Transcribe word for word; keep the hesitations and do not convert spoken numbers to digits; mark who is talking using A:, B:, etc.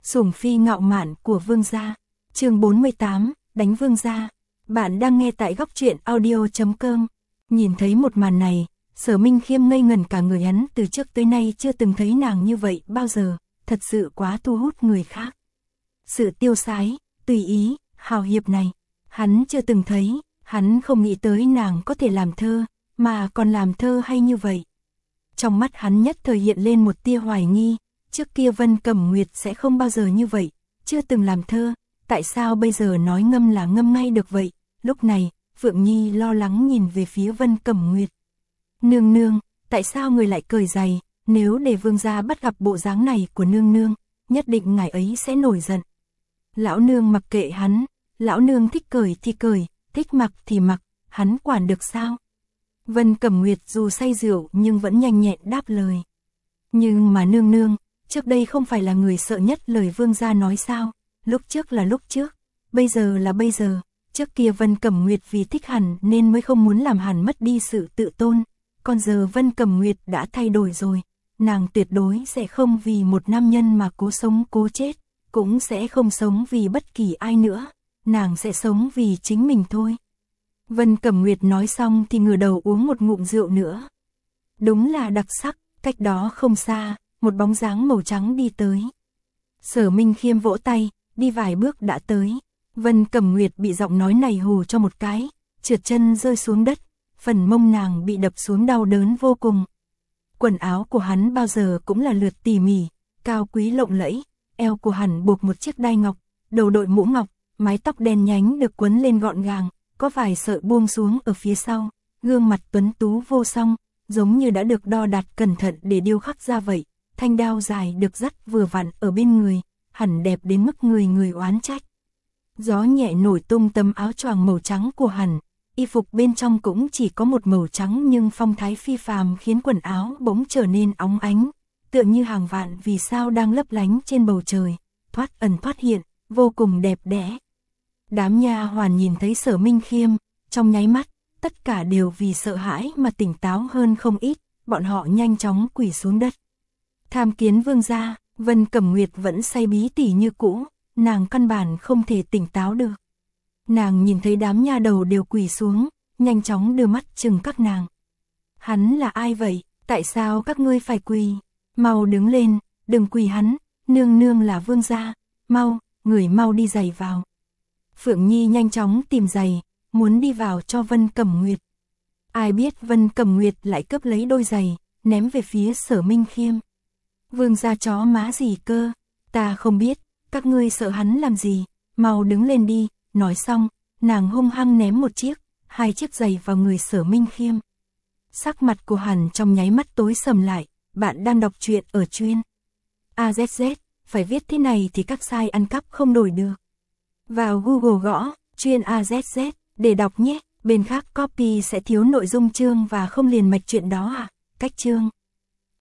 A: Sủng phi ngạo mạn của vương gia. Chương bốn mươi tám, đánh vương gia. Bạn đang nghe tại góc truyện audio chấm com. Nhìn thấy một màn này, Sở Minh Khiêm ngây ngẩn cả người, hắn từ trước tới nay chưa từng thấy nàng như vậy bao giờ, thật sự quá thu hút người khác. Sự tiêu sái, tùy ý, hào hiệp này, hắn chưa từng thấy, hắn không nghĩ tới nàng có thể làm thơ, mà còn làm thơ hay như vậy. Trong mắt hắn nhất thời hiện lên một tia hoài nghi, trước kia Vân Cẩm Nguyệt sẽ không bao giờ như vậy, chưa từng làm thơ, tại sao bây giờ nói ngâm là ngâm ngay được vậy? Lúc này, Phượng Nhi lo lắng nhìn về phía Vân Cẩm Nguyệt. Nương nương, tại sao người lại cởi giày, nếu để vương gia bắt gặp bộ dáng này của nương nương, nhất định ngài ấy sẽ nổi giận. Lão nương mặc kệ hắn, lão nương thích cởi thì cởi, thích mặc thì mặc, hắn quản được sao? Vân Cẩm Nguyệt dù say rượu nhưng vẫn nhanh nhẹn đáp lời. Nhưng mà nương nương, trước đây không phải là người sợ nhất lời vương gia nói sao? Lúc trước là lúc trước, bây giờ là bây giờ. Trước kia Vân Cẩm Nguyệt vì thích hắn nên mới không muốn làm hắn mất đi sự tự tôn. Còn giờ Vân Cẩm Nguyệt đã thay đổi rồi. Nàng tuyệt đối sẽ không vì một nam nhân mà cố sống cố chết, cũng sẽ không sống vì bất kỳ ai nữa. Nàng sẽ sống vì chính mình thôi. Vân Cẩm Nguyệt nói xong thì ngửa đầu uống một ngụm rượu nữa. Đúng là đặc sắc, cách đó không xa, một bóng dáng màu trắng đi tới. Sở Minh Khiêm vỗ tay, đi vài bước đã tới. Vân Cẩm Nguyệt bị giọng nói này hù cho một cái, trượt chân rơi xuống đất, phần mông nàng bị đập xuống đau đớn vô cùng. Quần áo của hắn bao giờ cũng là lượt tỉ mỉ, cao quý lộng lẫy, eo của hắn buộc một chiếc đai ngọc, đầu đội mũ ngọc, mái tóc đen nhánh được quấn lên gọn gàng, có vài sợi buông xuống ở phía sau, gương mặt tuấn tú vô song, giống như đã được đo đạc cẩn thận để điêu khắc ra vậy. Thanh đao dài được dắt vừa vặn ở bên người, hẳn đẹp đến mức người người oán trách. Gió nhẹ nổi tung tấm áo choàng màu trắng của hắn, y phục bên trong cũng chỉ có một màu trắng nhưng phong thái phi phàm khiến quần áo bỗng trở nên óng ánh, tựa như hàng vạn vì sao đang lấp lánh trên bầu trời, thoát ẩn thoát hiện, vô cùng đẹp đẽ. Đám nha hoàn nhìn thấy Sở Minh Khiêm, trong nháy mắt, tất cả đều vì sợ hãi mà tỉnh táo hơn không ít, bọn họ nhanh chóng quỳ xuống đất. Tham kiến vương gia, Vân Cẩm Nguyệt vẫn say bí tỉ như cũ, nàng căn bản không thể tỉnh táo được. Nàng nhìn thấy đám nha đầu đều quỳ xuống, nhanh chóng đưa mắt chừng các nàng. Hắn là ai vậy, tại sao các ngươi phải quỳ? Mau đứng lên, đừng quỳ hắn, nương nương là vương gia, mau, người mau đi giày vào. Phượng Nhi nhanh chóng tìm giày, muốn đi vào cho Vân Cẩm Nguyệt. Ai biết Vân Cẩm Nguyệt lại cướp lấy đôi giày, ném về phía Sở Minh Khiêm. Vương gia chó má gì cơ, ta không biết, các ngươi sợ hắn làm gì, mau đứng lên đi. Nói xong, nàng hung hăng ném một chiếc, hai chiếc giày vào người Sở Minh Khiêm. Sắc mặt của hắn trong nháy mắt tối sầm lại, bạn đang đọc truyện ở chuyên a zét zét, phải viết thế này thì các site ăn cắp không đổi được. Vào Google gõ, chuyên a zét zét, để đọc nhé, bên khác copy sẽ thiếu nội dung chương và không liền mạch chuyện đó à, cách chương.